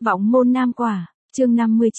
Vọng môn nam quả, chương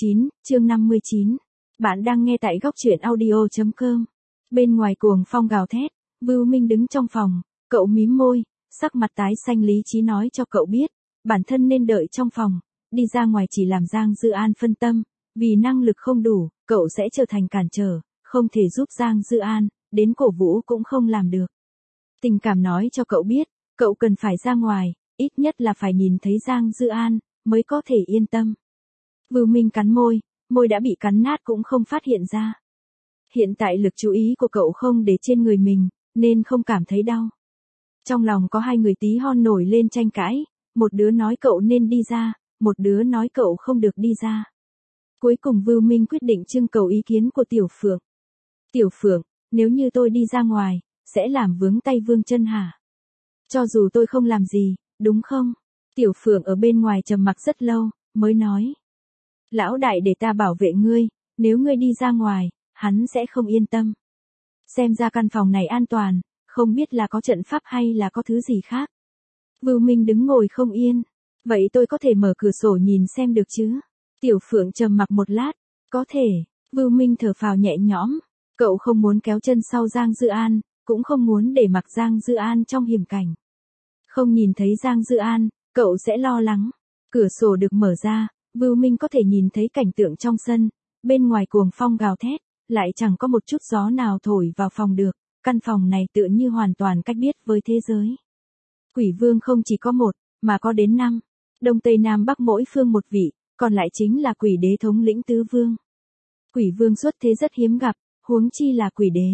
59. Bạn đang nghe tại góc truyện audio.com. Bên ngoài cuồng phong gào thét, Vưu Minh đứng trong phòng, cậu mím môi, sắc mặt tái xanh lý trí nói cho cậu biết, bản thân nên đợi trong phòng, đi ra ngoài chỉ làm Giang Dư An phân tâm, vì năng lực không đủ, cậu sẽ trở thành cản trở, không thể giúp Giang Dư An, đến cổ vũ cũng không làm được. Tình cảm nói cho cậu biết, cậu cần phải ra ngoài, ít nhất là phải nhìn thấy Giang Dư An, mới có thể yên tâm. Vưu Minh cắn môi, môi đã bị cắn nát cũng không phát hiện ra. Hiện tại lực chú ý của cậu không để trên người mình, nên không cảm thấy đau. Trong lòng có hai người tí hon nổi lên tranh cãi, một đứa nói cậu nên đi ra, một đứa nói cậu không được đi ra. Cuối cùng Vưu Minh quyết định trưng cầu ý kiến của Tiểu Phượng. Tiểu Phượng, nếu như tôi đi ra ngoài, sẽ làm vướng tay vương chân hả? Cho dù tôi không làm gì, đúng không? Tiểu Phượng ở bên ngoài trầm mặc rất lâu, mới nói. Lão đại để ta bảo vệ ngươi, nếu ngươi đi ra ngoài, hắn sẽ không yên tâm. Xem ra căn phòng này an toàn, không biết là có trận pháp hay là có thứ gì khác. Vưu Minh đứng ngồi không yên. Vậy tôi có thể mở cửa sổ nhìn xem được chứ? Tiểu Phượng trầm mặc một lát. Có thể. Vưu Minh thở phào nhẹ nhõm. Cậu không muốn kéo chân sau Giang Dư An, cũng không muốn để mặc Giang Dư An trong hiểm cảnh. Không nhìn thấy Giang Dư An, cậu sẽ lo lắng. Cửa sổ được mở ra, Vưu Minh có thể nhìn thấy cảnh tượng trong sân, bên ngoài cuồng phong gào thét, lại chẳng có một chút gió nào thổi vào phòng được, căn phòng này tựa như hoàn toàn cách biệt với thế giới. Quỷ vương không chỉ có một, mà có đến 5, Đông Tây Nam Bắc mỗi phương một vị, còn lại chính là quỷ đế thống lĩnh tứ vương. Quỷ vương xuất thế rất hiếm gặp, huống chi là quỷ đế.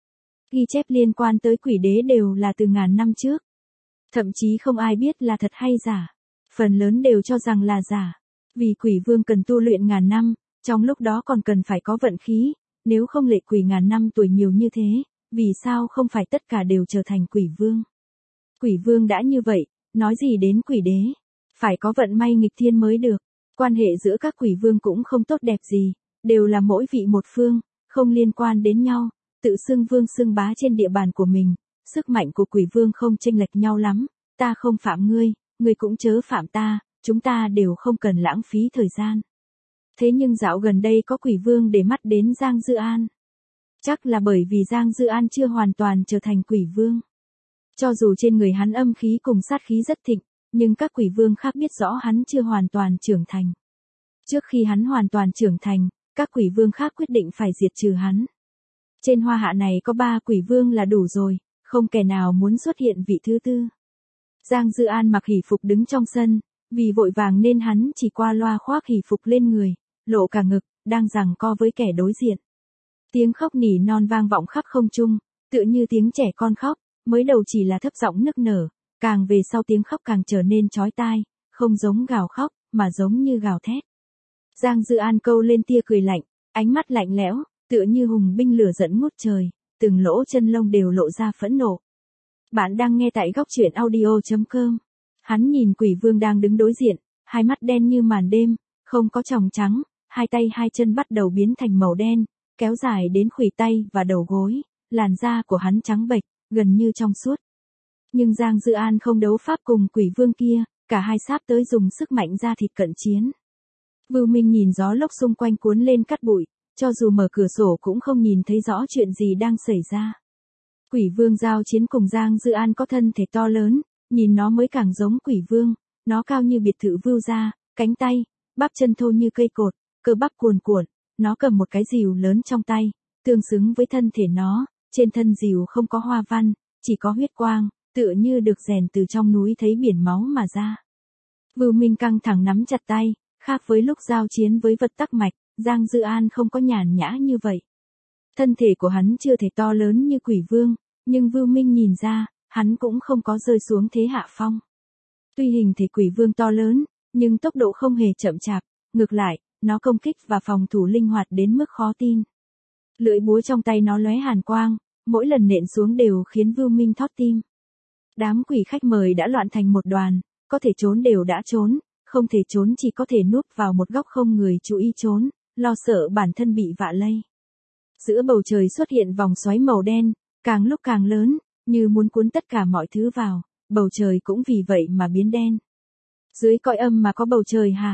Ghi chép liên quan tới quỷ đế đều là từ ngàn năm trước. Thậm chí không ai biết là thật hay giả. Phần lớn đều cho rằng là giả. Vì quỷ vương cần tu luyện ngàn năm, trong lúc đó còn cần phải có vận khí, nếu không lệ quỷ ngàn năm tuổi nhiều như thế, vì sao không phải tất cả đều trở thành quỷ vương. Quỷ vương đã như vậy, nói gì đến quỷ đế, phải có vận may nghịch thiên mới được. Quan hệ giữa các quỷ vương cũng không tốt đẹp gì, đều là mỗi vị một phương, không liên quan đến nhau, tự xưng vương xưng bá trên địa bàn của mình. Sức mạnh của quỷ vương không chênh lệch nhau lắm, ta không phạm ngươi, ngươi cũng chớ phạm ta, chúng ta đều không cần lãng phí thời gian. Thế nhưng dạo gần đây có quỷ vương để mắt đến Giang Dư An. Chắc là bởi vì Giang Dư An chưa hoàn toàn trở thành quỷ vương. Cho dù trên người hắn âm khí cùng sát khí rất thịnh, nhưng các quỷ vương khác biết rõ hắn chưa hoàn toàn trưởng thành. Trước khi hắn hoàn toàn trưởng thành, các quỷ vương khác quyết định phải diệt trừ hắn. Trên hoa hạ này có 3 quỷ vương là đủ rồi, không kẻ nào muốn xuất hiện vị thứ tư. Giang Dư An mặc hỷ phục đứng trong sân, vì vội vàng nên hắn chỉ qua loa khoác hỷ phục lên người, lộ cả ngực, đang giằng co với kẻ đối diện. Tiếng khóc nỉ non vang vọng khắp không trung, tựa như tiếng trẻ con khóc, mới đầu chỉ là thấp giọng nức nở, càng về sau tiếng khóc càng trở nên chói tai, không giống gào khóc, mà giống như gào thét. Giang Dư An câu lên tia cười lạnh, ánh mắt lạnh lẽo, tựa như hùng binh lửa giận ngút trời, từng lỗ chân lông đều lộ ra phẫn nộ. Bạn đang nghe tại góc truyện audio.com. Hắn nhìn quỷ vương đang đứng đối diện, hai mắt đen như màn đêm, không có tròng trắng, hai tay hai chân bắt đầu biến thành màu đen, kéo dài đến khuỷu tay và đầu gối, làn da của hắn trắng bệch, gần như trong suốt. Nhưng Giang Dư An không đấu pháp cùng quỷ vương kia, cả hai sáp tới dùng sức mạnh ra thịt cận chiến. Vưu Minh nhìn gió lốc xung quanh cuốn lên cát bụi, cho dù mở cửa sổ cũng không nhìn thấy rõ chuyện gì đang xảy ra. Quỷ vương giao chiến cùng Giang Dư An có thân thể to lớn, nhìn nó mới càng giống quỷ vương, nó cao như biệt thự Vưu gia, cánh tay, bắp chân thô như cây cột, cơ bắp cuồn cuộn, nó cầm một cái rìu lớn trong tay, tương xứng với thân thể nó, trên thân rìu không có hoa văn, chỉ có huyết quang, tựa như được rèn từ trong núi thấy biển máu mà ra. Vưu Minh căng thẳng nắm chặt tay, khác với lúc giao chiến với vật tắc mạch, Giang Dư An không có nhàn nhã như vậy. Thân thể của hắn chưa thể to lớn như quỷ vương, nhưng Vưu Minh nhìn ra, hắn cũng không có rơi xuống thế hạ phong. Tuy hình thể quỷ vương to lớn, nhưng tốc độ không hề chậm chạp, ngược lại, nó công kích và phòng thủ linh hoạt đến mức khó tin. Lưỡi búa trong tay nó lóe hàn quang, mỗi lần nện xuống đều khiến Vưu Minh thót tim. Đám quỷ khách mời đã loạn thành một đoàn, có thể trốn đều đã trốn, không thể trốn chỉ có thể núp vào một góc không người chú ý trốn, lo sợ bản thân bị vạ lây. Giữa bầu trời xuất hiện vòng xoáy màu đen, càng lúc càng lớn, như muốn cuốn tất cả mọi thứ vào, bầu trời cũng vì vậy mà biến đen. Dưới cõi âm mà có bầu trời hả?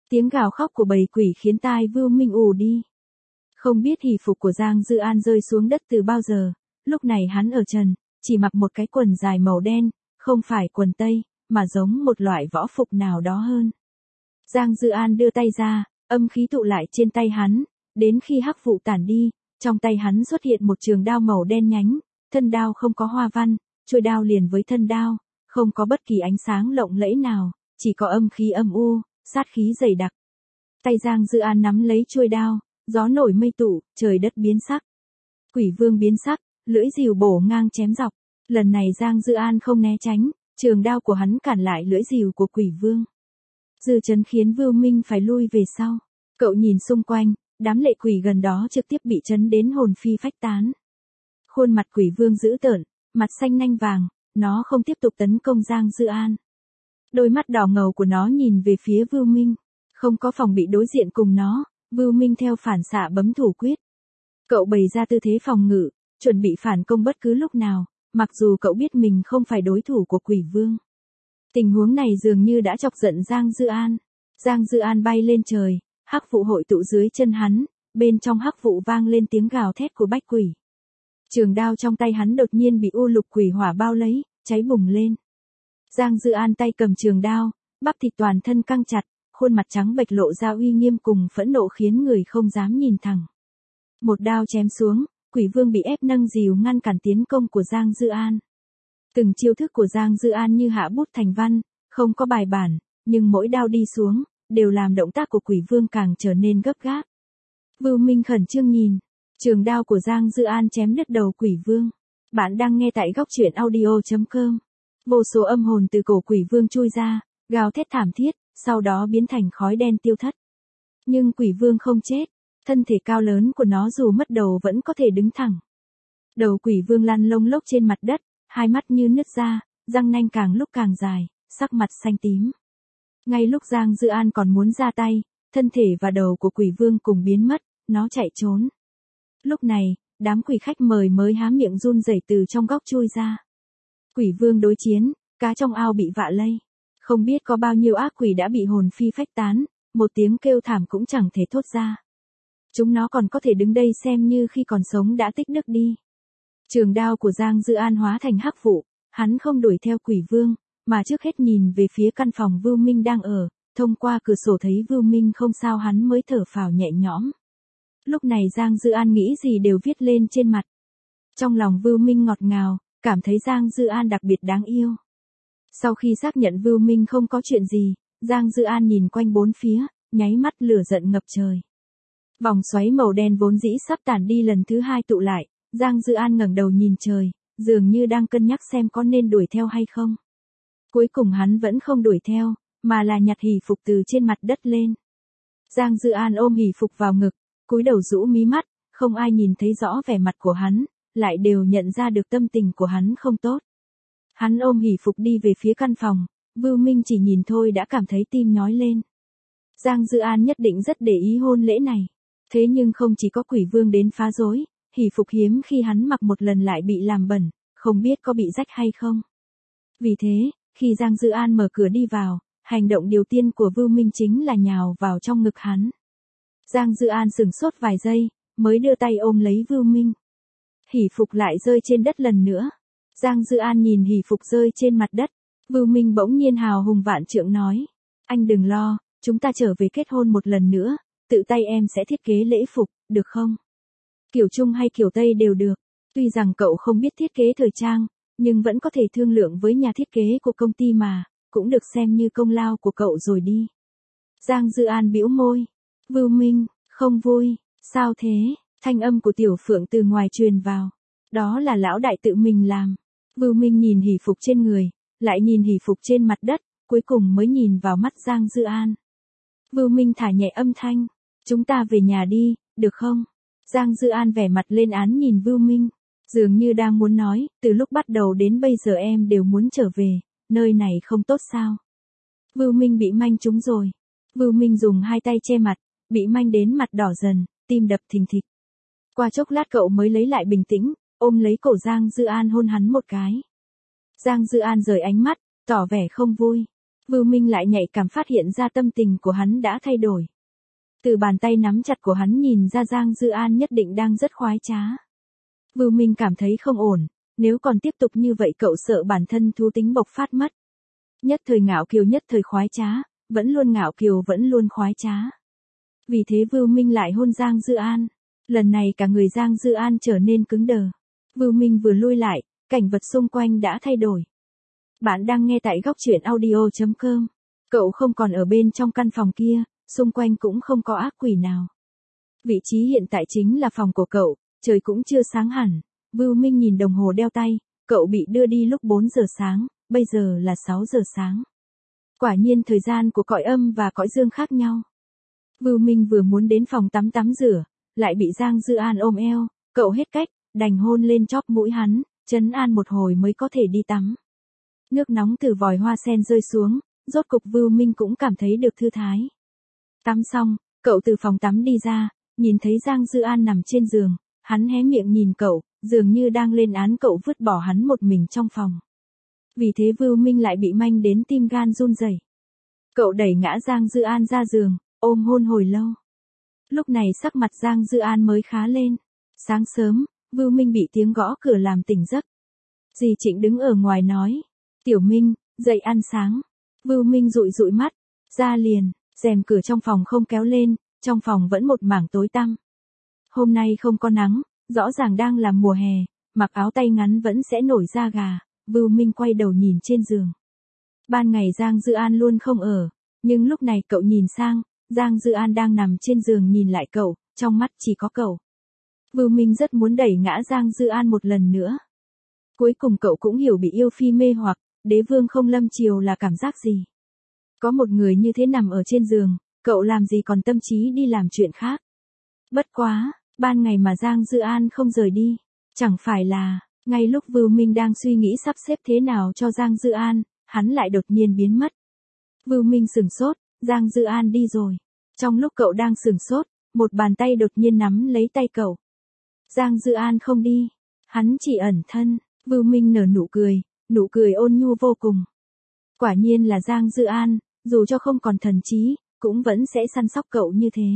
Tiếng gào khóc của bầy quỷ khiến tai Vưu Minh ù đi. Không biết hỷ phục của Giang Dư An rơi xuống đất từ bao giờ, lúc này hắn ở trần, chỉ mặc một cái quần dài màu đen, không phải quần tây, mà giống một loại võ phục nào đó hơn. Giang Dư An đưa tay ra, âm khí tụ lại trên tay hắn, đến khi hắc vụ tản đi, trong tay hắn xuất hiện một trường đao màu đen nhánh, thân đao không có hoa văn, chuôi đao liền với thân đao, không có bất kỳ ánh sáng lộng lẫy nào, chỉ có âm khí âm u, sát khí dày đặc. Tay Giang Dư An nắm lấy chuôi đao, gió nổi mây tụ, trời đất biến sắc. Quỷ vương biến sắc, lưỡi rìu bổ ngang chém dọc. Lần này Giang Dư An không né tránh, trường đao của hắn cản lại lưỡi rìu của quỷ vương. Dư chấn khiến Vưu Minh phải lui về sau. Cậu nhìn xung quanh, đám lệ quỷ gần đó trực tiếp bị chấn đến hồn phi phách tán. Khuôn mặt quỷ vương dữ tợn, mặt xanh nanh vàng, nó không tiếp tục tấn công Giang Dư An. Đôi mắt đỏ ngầu của nó nhìn về phía Vưu Minh, không có phòng bị đối diện cùng nó, Vưu Minh theo phản xạ bấm thủ quyết. Cậu bày ra tư thế phòng ngự, chuẩn bị phản công bất cứ lúc nào, mặc dù cậu biết mình không phải đối thủ của quỷ vương. Tình huống này dường như đã chọc giận Giang Dư An. Giang Dư An bay lên trời, hắc vụ hội tụ dưới chân hắn, bên trong hắc vụ vang lên tiếng gào thét của bách quỷ. Trường đao trong tay hắn đột nhiên bị u lục quỷ hỏa bao lấy, cháy bùng lên. Giang Dư An tay cầm trường đao, bắp thịt toàn thân căng chặt, khuôn mặt trắng bệch lộ ra uy nghiêm cùng phẫn nộ khiến người không dám nhìn thẳng. Một đao chém xuống, quỷ vương bị ép nâng dìu ngăn cản tiến công của Giang Dư An. Từng chiêu thức của Giang Dư An như hạ bút thành văn, không có bài bản, nhưng mỗi đao đi xuống, đều làm động tác của quỷ vương càng trở nên gấp gáp. Vưu Minh khẩn trương nhìn, trường đao của Giang Dư An chém đứt đầu quỷ vương. Bạn đang nghe tại góc truyện audio.com. Vô số âm hồn từ cổ quỷ vương chui ra, gào thét thảm thiết, sau đó biến thành khói đen tiêu thất. Nhưng quỷ vương không chết, thân thể cao lớn của nó dù mất đầu vẫn có thể đứng thẳng. Đầu quỷ vương lăn lông lốc trên mặt đất, hai mắt như nứt ra, răng nanh càng lúc càng dài, sắc mặt xanh tím. Ngay lúc Giang Dư An còn muốn ra tay, thân thể và đầu của quỷ vương cùng biến mất, nó chạy trốn. Lúc này, đám quỷ khách mời mới há miệng run rẩy từ trong góc chui ra. Quỷ vương đối chiến, cá trong ao bị vạ lây. Không biết có bao nhiêu ác quỷ đã bị hồn phi phách tán, một tiếng kêu thảm cũng chẳng thể thốt ra. Chúng nó còn có thể đứng đây xem như khi còn sống đã tích đức đi. Trường đao của Giang Dư An hóa thành hắc vụ, hắn không đuổi theo quỷ vương, mà trước hết nhìn về phía căn phòng Vưu Minh đang ở, thông qua cửa sổ thấy Vưu Minh không sao hắn mới thở phào nhẹ nhõm. Lúc này Giang Dư An nghĩ gì đều viết lên trên mặt. Trong lòng Vưu Minh ngọt ngào, cảm thấy Giang Dư An đặc biệt đáng yêu. Sau khi xác nhận Vưu Minh không có chuyện gì, Giang Dư An nhìn quanh bốn phía, nháy mắt lửa giận ngập trời. Vòng xoáy màu đen vốn dĩ sắp tản đi lần thứ hai tụ lại, Giang Dư An ngẩng đầu nhìn trời, dường như đang cân nhắc xem có nên đuổi theo hay không. Cuối cùng hắn vẫn không đuổi theo, mà là nhặt hỷ phục từ trên mặt đất lên. Giang Dư An ôm hỷ phục vào ngực, cúi đầu rũ mí mắt, không ai nhìn thấy rõ vẻ mặt của hắn, lại đều nhận ra được tâm tình của hắn không tốt. Hắn ôm hỷ phục đi về phía căn phòng, Vưu Minh chỉ nhìn thôi đã cảm thấy tim nhói lên. Giang Dư An nhất định rất để ý hôn lễ này. Thế nhưng không chỉ có quỷ vương đến phá rối, hỷ phục hiếm khi hắn mặc một lần lại bị làm bẩn, không biết có bị rách hay không. Vì thế, khi Giang Dư An mở cửa đi vào, hành động đầu tiên của Vưu Minh chính là nhào vào trong ngực hắn. Giang Dư An sửng sốt vài giây, mới đưa tay ôm lấy Vưu Minh. Hỷ phục lại rơi trên đất lần nữa. Giang Dư An nhìn hỷ phục rơi trên mặt đất, Vưu Minh bỗng nhiên hào hùng vạn trượng nói. Anh đừng lo, chúng ta trở về kết hôn một lần nữa, tự tay em sẽ thiết kế lễ phục, được không? Kiểu Trung hay kiểu Tây đều được. Tuy rằng cậu không biết thiết kế thời trang, nhưng vẫn có thể thương lượng với nhà thiết kế của công ty mà, cũng được xem như công lao của cậu rồi đi. Giang Dư An bĩu môi. Vưu Minh, không vui, sao thế? Thanh âm của Tiểu Phượng từ ngoài truyền vào. Đó là lão đại tự mình làm. Vưu Minh nhìn hỷ phục trên người, lại nhìn hỷ phục trên mặt đất, cuối cùng mới nhìn vào mắt Giang Dư An. Vưu Minh thả nhẹ âm thanh. Chúng ta về nhà đi, được không? Giang Dư An vẻ mặt lên án nhìn Vưu Minh, dường như đang muốn nói, từ lúc bắt đầu đến bây giờ em đều muốn trở về, nơi này không tốt sao? Vưu Minh bị manh trúng rồi. Vưu Minh dùng hai tay che mặt, bị manh đến mặt đỏ dần, tim đập thình thịch. Qua chốc lát cậu mới lấy lại bình tĩnh, ôm lấy cổ Giang Dư An hôn hắn một cái. Giang Dư An rời ánh mắt, tỏ vẻ không vui. Vưu Minh lại nhạy cảm phát hiện ra tâm tình của hắn đã thay đổi. Từ bàn tay nắm chặt của hắn nhìn ra Giang Dư An nhất định đang rất khoái trá. Vưu Minh cảm thấy không ổn, nếu còn tiếp tục như vậy cậu sợ bản thân thú tính bộc phát mất. Nhất thời ngạo kiều nhất thời khoái trá, vẫn luôn ngạo kiều vẫn luôn khoái trá. Vì thế Vưu Minh lại hôn Giang Dư An. Lần này cả người Giang Dư An trở nên cứng đờ. Vưu Minh vừa lui lại, cảnh vật xung quanh đã thay đổi. Bạn đang nghe tại góc truyện audio.com. Cậu không còn ở bên trong căn phòng kia, xung quanh cũng không có ác quỷ nào. Vị trí hiện tại chính là phòng của cậu, trời cũng chưa sáng hẳn. Vưu Minh nhìn đồng hồ đeo tay, cậu bị đưa đi lúc 4 giờ sáng, bây giờ là 6 giờ sáng. Quả nhiên thời gian của cõi âm và cõi dương khác nhau. Vưu Minh vừa muốn đến phòng tắm rửa, lại bị Giang Dư An ôm eo, cậu hết cách, đành hôn lên chóp mũi hắn, trấn an một hồi mới có thể đi tắm. Nước nóng từ vòi hoa sen rơi xuống, rốt cục Vưu Minh cũng cảm thấy được thư thái. Tắm xong, cậu từ phòng tắm đi ra, nhìn thấy Giang Dư An nằm trên giường, hắn hé miệng nhìn cậu, dường như đang lên án cậu vứt bỏ hắn một mình trong phòng. Vì thế Vưu Minh lại bị manh đến tim gan run rẩy. Cậu đẩy ngã Giang Dư An ra giường, ôm hôn hồi lâu. Lúc này sắc mặt Giang Dư An mới khá lên. Sáng sớm, Vưu Minh bị tiếng gõ cửa làm tỉnh giấc. Dì Trịnh đứng ở ngoài nói, Tiểu Minh, dậy ăn sáng. Vưu Minh dụi dụi mắt, ra liền, rèm cửa trong phòng không kéo lên, trong phòng vẫn một mảng tối tăm. Hôm nay không có nắng, rõ ràng đang là mùa hè, mặc áo tay ngắn vẫn sẽ nổi da gà. Vưu Minh quay đầu nhìn trên giường. Ban ngày Giang Dư An luôn không ở, nhưng lúc này cậu nhìn sang, Giang Dư An đang nằm trên giường nhìn lại cậu, trong mắt chỉ có cậu. Vưu Minh rất muốn đẩy ngã Giang Dư An một lần nữa. Cuối cùng cậu cũng hiểu bị yêu phi mê hoặc, đế vương không lâm chiều là cảm giác gì. Có một người như thế nằm ở trên giường, cậu làm gì còn tâm trí đi làm chuyện khác. Bất quá, ban ngày mà Giang Dư An không rời đi, chẳng phải là, ngay lúc Vưu Minh đang suy nghĩ sắp xếp thế nào cho Giang Dư An, hắn lại đột nhiên biến mất. Vưu Minh sửng sốt, Giang Dư An đi rồi. Trong lúc cậu đang sửng sốt, một bàn tay đột nhiên nắm lấy tay cậu. Giang Dư An không đi, hắn chỉ ẩn thân. Vưu Minh nở nụ cười ôn nhu vô cùng. Quả nhiên là Giang Dư An, dù cho không còn thần trí, cũng vẫn sẽ săn sóc cậu như thế.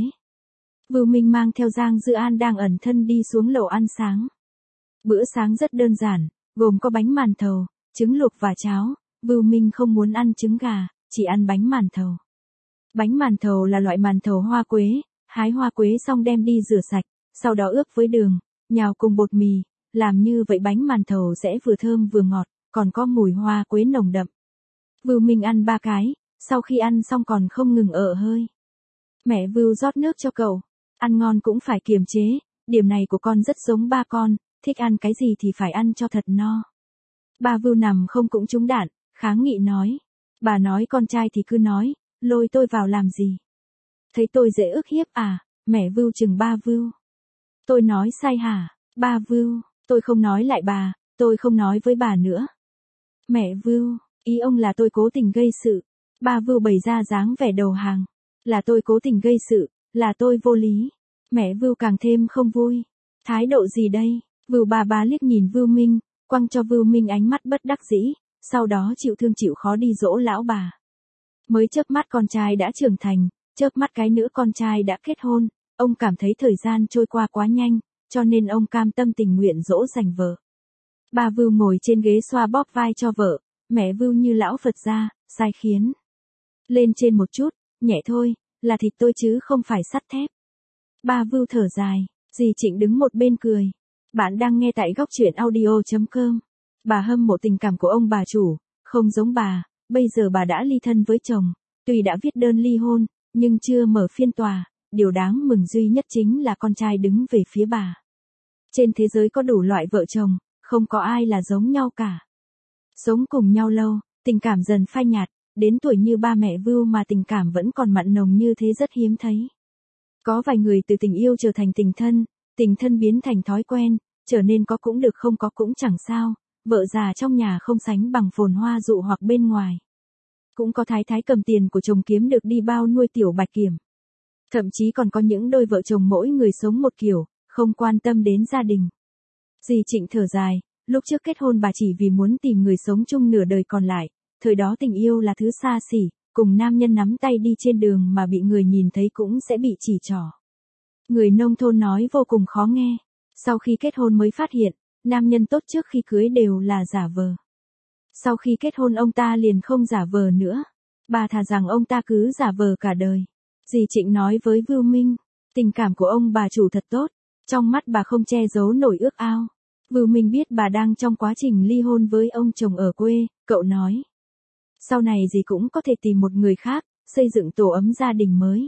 Vưu Minh mang theo Giang Dư An đang ẩn thân đi xuống lầu ăn sáng. Bữa sáng rất đơn giản, gồm có bánh màn thầu, trứng luộc và cháo. Vưu Minh không muốn ăn trứng gà, chỉ ăn bánh màn thầu. Bánh màn thầu là loại màn thầu hoa quế, hái hoa quế xong đem đi rửa sạch, sau đó ướp với đường, nhào cùng bột mì, làm như vậy bánh màn thầu sẽ vừa thơm vừa ngọt, còn có mùi hoa quế nồng đậm. Vưu Minh ăn 3 cái, sau khi ăn xong còn không ngừng ợ hơi. Mẹ Vưu rót nước cho cậu, ăn ngon cũng phải kiềm chế, điểm này của con rất giống ba con, thích ăn cái gì thì phải ăn cho thật no. Ba Vưu nằm không cũng trúng đạn, kháng nghị nói. Bà nói con trai thì cứ nói, lôi tôi vào làm gì? Thấy tôi dễ ức hiếp à? Mẹ Vưu chừng ba Vưu. Tôi nói sai hả? Ba Vưu, tôi không nói lại bà, tôi không nói với bà nữa. Mẹ Vưu, ý ông là tôi cố tình gây sự. Ba Vưu bày ra dáng vẻ đầu hàng. Là tôi cố tình gây sự, là tôi vô lý. Mẹ Vưu càng thêm không vui. Thái độ gì đây? Vưu bà liếc nhìn Vưu Minh, quăng cho Vưu Minh ánh mắt bất đắc dĩ, sau đó chịu thương chịu khó đi dỗ lão bà. Mới chớp mắt con trai đã trưởng thành, chớp mắt cái nữa con trai đã kết hôn, ông cảm thấy thời gian trôi qua quá nhanh, cho nên ông cam tâm tình nguyện dỗ dành vợ. Ba Vưu ngồi trên ghế xoa bóp vai cho vợ, mẹ Vưu như lão Phật gia, sai khiến. Lên trên một chút, nhẹ thôi, là thịt tôi chứ không phải sắt thép. Ba Vưu thở dài, dì Trịnh đứng một bên cười. Bạn đang nghe tại góc truyện audio.com. Bà hâm mộ tình cảm của ông bà chủ, không giống bà, bây giờ bà đã ly thân với chồng, tuy đã viết đơn ly hôn, nhưng chưa mở phiên tòa, điều đáng mừng duy nhất chính là con trai đứng về phía bà. Trên thế giới có đủ loại vợ chồng, không có ai là giống nhau cả. Sống cùng nhau lâu, tình cảm dần phai nhạt, đến tuổi như ba mẹ Vưu mà tình cảm vẫn còn mặn nồng như thế rất hiếm thấy. Có vài người từ tình yêu trở thành tình thân biến thành thói quen, trở nên có cũng được không có cũng chẳng sao, vợ già trong nhà không sánh bằng phồn hoa dụ hoặc bên ngoài. Cũng có thái thái cầm tiền của chồng kiếm được đi bao nuôi tiểu bạch kiểm. Thậm chí còn có những đôi vợ chồng mỗi người sống một kiểu, không quan tâm đến gia đình. Dì Trịnh thở dài, lúc trước kết hôn bà chỉ vì muốn tìm người sống chung nửa đời còn lại, thời đó tình yêu là thứ xa xỉ, cùng nam nhân nắm tay đi trên đường mà bị người nhìn thấy cũng sẽ bị chỉ trỏ. Người nông thôn nói vô cùng khó nghe. Sau khi kết hôn mới phát hiện, nam nhân tốt trước khi cưới đều là giả vờ. Sau khi kết hôn ông ta liền không giả vờ nữa. Bà thà rằng ông ta cứ giả vờ cả đời. Dì Trịnh nói với Vưu Minh, tình cảm của ông bà chủ thật tốt, trong mắt bà không che giấu nổi ước ao. Vưu Minh biết bà đang trong quá trình ly hôn với ông chồng ở quê, cậu nói. Sau này dì cũng có thể tìm một người khác, xây dựng tổ ấm gia đình mới.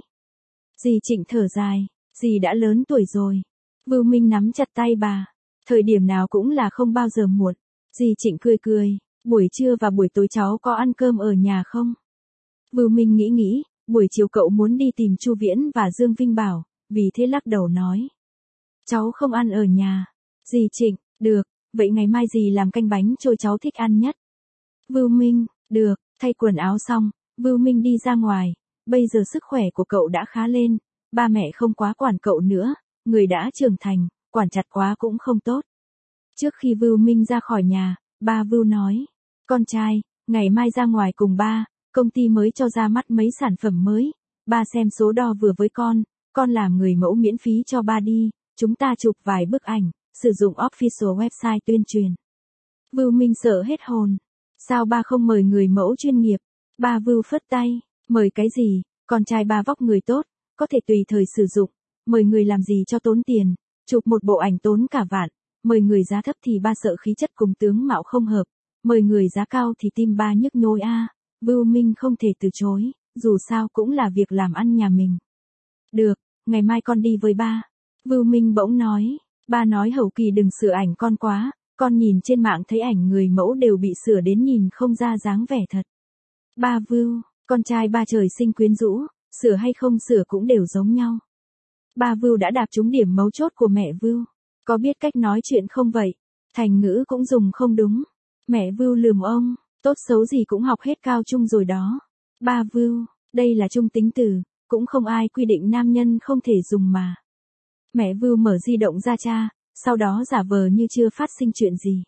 Dì Trịnh thở dài, dì đã lớn tuổi rồi. Vưu Minh nắm chặt tay bà, thời điểm nào cũng là không bao giờ muộn. Dì Trịnh cười cười, buổi trưa và buổi tối cháu có ăn cơm ở nhà không? Vưu Minh nghĩ, buổi chiều cậu muốn đi tìm Chu Viễn và Dương Vinh Bảo, vì thế lắc đầu nói. Cháu không ăn ở nhà. Dì Trịnh, được, vậy ngày mai dì làm canh bánh trôi cháu thích ăn nhất. Vưu Minh, được, thay quần áo xong, Vưu Minh đi ra ngoài, bây giờ sức khỏe của cậu đã khá lên, ba mẹ không quá quản cậu nữa, người đã trưởng thành, quản chặt quá cũng không tốt. Trước khi Vưu Minh ra khỏi nhà, ba Vưu nói, con trai, ngày mai ra ngoài cùng ba, công ty mới cho ra mắt mấy sản phẩm mới, ba xem số đo vừa với con làm người mẫu miễn phí cho ba đi, chúng ta chụp vài bức ảnh, sử dụng official website tuyên truyền. Vưu Minh sợ hết hồn, sao ba không mời người mẫu chuyên nghiệp? Ba Vưu phất tay, mời cái gì, con trai ba vóc người tốt, có thể tùy thời sử dụng, mời người làm gì cho tốn tiền, chụp một bộ ảnh tốn cả vạn, mời người giá thấp thì ba sợ khí chất cùng tướng mạo không hợp, mời người giá cao thì tim ba nhức nhối a. Vưu Minh không thể từ chối, dù sao cũng là việc làm ăn nhà mình. Được, ngày mai con đi với ba. Vưu Minh bỗng nói, ba nói hậu kỳ đừng sửa ảnh con quá, con nhìn trên mạng thấy ảnh người mẫu đều bị sửa đến nhìn không ra dáng vẻ thật. Ba Vưu, con trai ba trời sinh quyến rũ, sửa hay không sửa cũng đều giống nhau. Ba Vưu đã đạp trúng điểm mấu chốt của mẹ Vưu. Có biết cách nói chuyện không vậy? Thành ngữ cũng dùng không đúng. Mẹ Vưu lườm ông, tốt xấu gì cũng học hết cao trung rồi đó. Ba Vưu, đây là trung tính từ, cũng không ai quy định nam nhân không thể dùng mà. Mẹ Vưu mở di động ra tra, sau đó giả vờ như chưa phát sinh chuyện gì.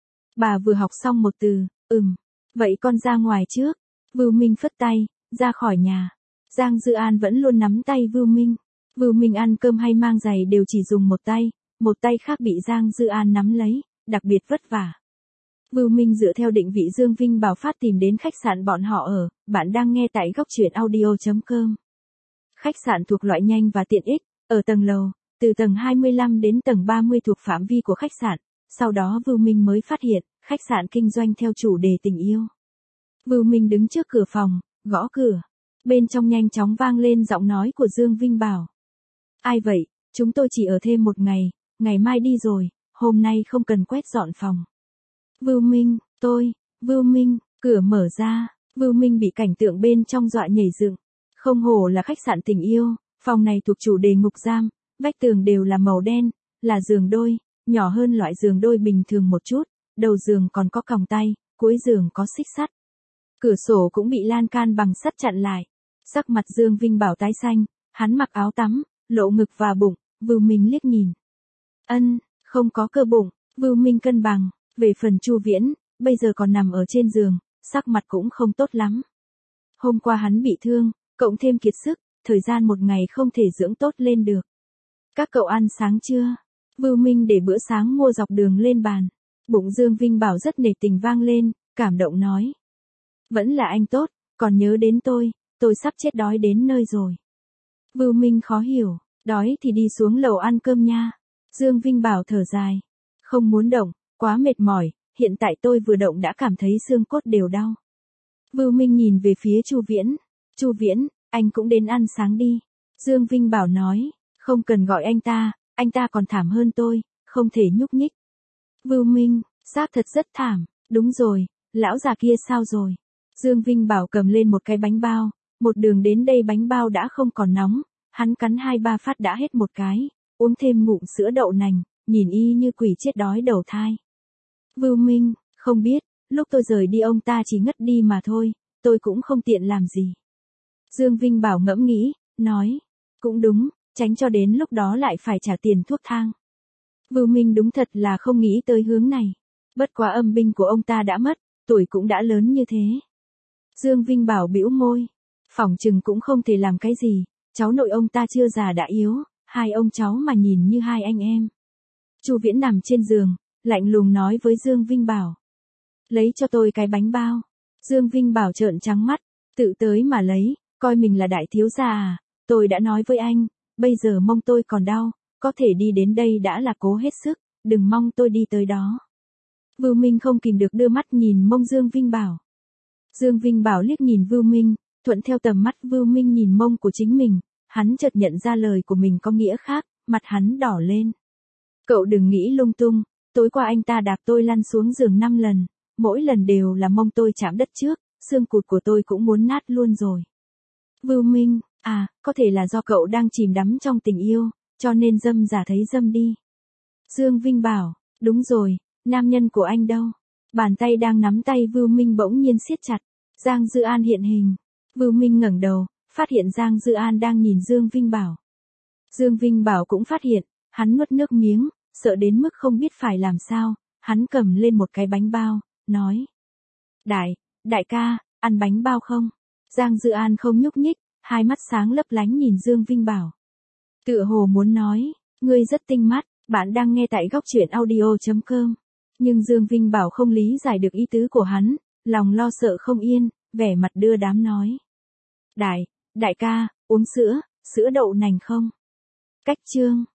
Bà vừa học xong một từ, vậy con ra ngoài trước. Vưu Minh phất tay, ra khỏi nhà. Giang Dư An vẫn luôn nắm tay Vưu Minh. Vưu Minh ăn cơm hay mang giày đều chỉ dùng một tay khác bị Giang Dư An nắm lấy, đặc biệt vất vả. Vưu Minh dựa theo định vị Dương Vinh Bảo phát tìm đến khách sạn bọn họ ở, bạn đang nghe tại góc truyện audio.com. Khách sạn thuộc loại nhanh và tiện ích, ở tầng lầu, từ tầng 25 đến tầng 30 thuộc phạm vi của khách sạn, sau đó Vưu Minh mới phát hiện, khách sạn kinh doanh theo chủ đề tình yêu. Vưu Minh đứng trước cửa phòng, gõ cửa. Bên trong nhanh chóng vang lên giọng nói của Dương Vinh Bảo. Ai vậy, chúng tôi chỉ ở thêm một ngày mai đi rồi, hôm nay không cần quét dọn phòng. Vưu Minh, Vưu Minh, cửa mở ra, Vưu Minh bị cảnh tượng bên trong dọa nhảy dựng. Không hổ là khách sạn tình yêu, phòng này thuộc chủ đề ngục giam, vách tường đều là màu đen, là giường đôi, nhỏ hơn loại giường đôi bình thường một chút, đầu giường còn có còng tay, cuối giường có xích sắt. Cửa sổ cũng bị lan can bằng sắt chặn lại. Sắc mặt Dương Vinh Bảo tái xanh, hắn mặc áo tắm, lộ ngực và bụng, Vưu Minh liếc nhìn. Không có cơ bụng, Vưu Minh cân bằng, về phần Chu Viễn, bây giờ còn nằm ở trên giường, sắc mặt cũng không tốt lắm. Hôm qua hắn bị thương, cộng thêm kiệt sức, thời gian một ngày không thể dưỡng tốt lên được. Các cậu ăn sáng chưa? Vưu Minh để bữa sáng mua dọc đường lên bàn. Bụng Dương Vinh Bảo rất nể tình vang lên, cảm động nói. Vẫn là anh tốt, còn nhớ đến tôi sắp chết đói đến nơi rồi. Vưu Minh khó hiểu, đói thì đi xuống lầu ăn cơm nha. Dương Vinh Bảo thở dài. Không muốn động, quá mệt mỏi, hiện tại tôi vừa động đã cảm thấy xương cốt đều đau. Vưu Minh nhìn về phía Chu Viễn. Chu Viễn, anh cũng đến ăn sáng đi. Dương Vinh Bảo nói, không cần gọi anh ta còn thảm hơn tôi, không thể nhúc nhích. Vưu Minh, xác thật rất thảm, đúng rồi, lão già kia sao rồi? Dương Vinh Bảo cầm lên một cái bánh bao, một đường đến đây bánh bao đã không còn nóng, hắn cắn 2-3 phát đã hết một cái, uống thêm ngụm sữa đậu nành, nhìn y như quỷ chết đói đầu thai. Vưu Minh, không biết, lúc tôi rời đi ông ta chỉ ngất đi mà thôi, tôi cũng không tiện làm gì. Dương Vinh Bảo ngẫm nghĩ, nói, cũng đúng, tránh cho đến lúc đó lại phải trả tiền thuốc thang. Vưu Minh đúng thật là không nghĩ tới hướng này. Bất quá âm binh của ông ta đã mất, tuổi cũng đã lớn như thế. Dương Vinh Bảo bĩu môi. Phỏng chừng cũng không thể làm cái gì, cháu nội ông ta chưa già đã yếu, hai ông cháu mà nhìn như hai anh em. Chu Viễn nằm trên giường, lạnh lùng nói với Dương Vinh Bảo. Lấy cho tôi cái bánh bao. Dương Vinh Bảo trợn trắng mắt, tự tới mà lấy, coi mình là đại thiếu gia à, tôi đã nói với anh, bây giờ mông tôi còn đau, có thể đi đến đây đã là cố hết sức, đừng mong tôi đi tới đó. Vưu Minh không kìm được đưa mắt nhìn mông Dương Vinh Bảo. Dương Vinh Bảo liếc nhìn Vưu Minh, thuận theo tầm mắt Vưu Minh nhìn mông của chính mình, hắn chợt nhận ra lời của mình có nghĩa khác, mặt hắn đỏ lên. Cậu đừng nghĩ lung tung, tối qua anh ta đạp tôi lăn xuống giường 5 lần, mỗi lần đều là mông tôi chạm đất trước, xương cụt của tôi cũng muốn nát luôn rồi. Vưu Minh, à, có thể là do cậu đang chìm đắm trong tình yêu, cho nên dâm giả thấy dâm đi. Dương Vinh Bảo, đúng rồi, nam nhân của anh đâu? Bàn tay đang nắm tay Vưu Minh bỗng nhiên siết chặt. Giang Dư An hiện hình. Vưu Minh ngẩng đầu, phát hiện Giang Dư An đang nhìn Dương Vinh Bảo. Dương Vinh Bảo cũng phát hiện, hắn nuốt nước miếng, sợ đến mức không biết phải làm sao, hắn cầm lên một cái bánh bao, nói. Đại ca, ăn bánh bao không? Giang Dư An không nhúc nhích, hai mắt sáng lấp lánh nhìn Dương Vinh Bảo. Tựa hồ muốn nói, ngươi rất tinh mắt, bạn đang nghe tại góc truyện audio.com. Nhưng Dương Vinh Bảo không lý giải được ý tứ của hắn, lòng lo sợ không yên, vẻ mặt đưa đám nói. Đại ca, uống sữa đậu nành không? Cách chương.